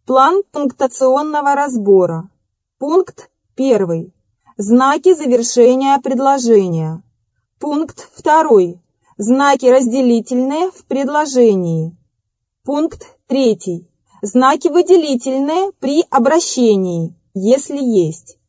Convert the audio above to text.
План пунктуационного разбора. Пункт 1. Знаки завершения предложения. Пункт 2. Знаки разделительные в предложении. Пункт 3. Знаки выделительные при обращении, если есть.